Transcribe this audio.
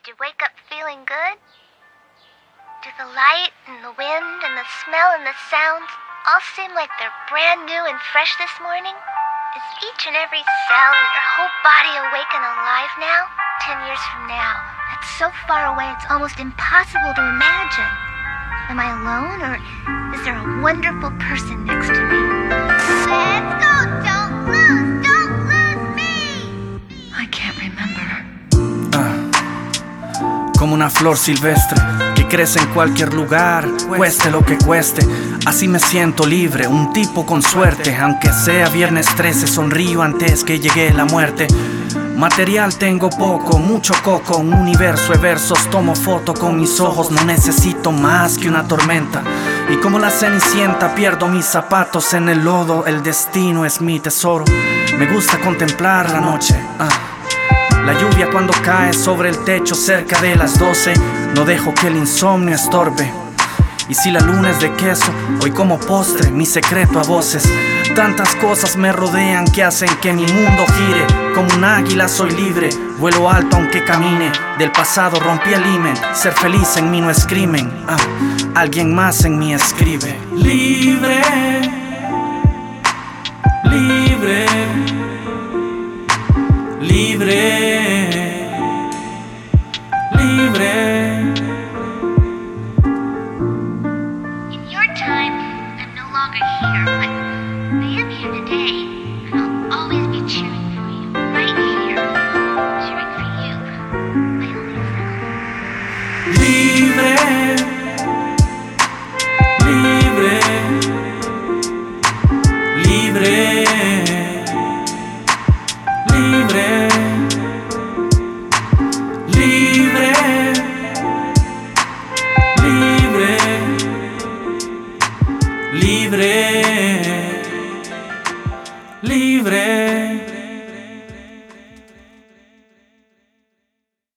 Did you wake up feeling good? Do the light and the wind and the smell and the sounds all seem like they're brand new and fresh this morning? Is each and every cell in your whole body awake and alive now? 10 years from now. That's so far away it's almost impossible to imagine. Am I alone, or is there a wonderful person next to me? Let's go! Don't lose me! I can't remember. Como una flor silvestre que crece en cualquier lugar, cueste lo que cueste. Así me siento libre, un tipo con suerte. Aunque sea viernes 13, sonrío antes que llegue la muerte. Material tengo poco, mucho coco, un universo de versos. Tomo foto con mis ojos, no necesito más que una tormenta. Y como la cenicienta pierdo mis zapatos en el lodo. El destino es mi tesoro, me gusta contemplar la noche. La lluvia cuando cae sobre el techo cerca de las 12. No dejo que el insomnio estorbe. Y si la luna es de queso, hoy como postre mi secreto a voces. Tantas cosas me rodean que hacen que mi mundo gire. Como un águila soy libre, vuelo alto aunque camine. Del pasado rompí el himen, ser feliz en mí no es crimen. Alguien más en mí escribe. Libre, libre, libre, libre. In your time, I'm no longer here, but I am here today, and I'll always be cheering for you, right here, cheering for you, my only self. Libre, libre, libre, libre, libre, libre, libre, libre.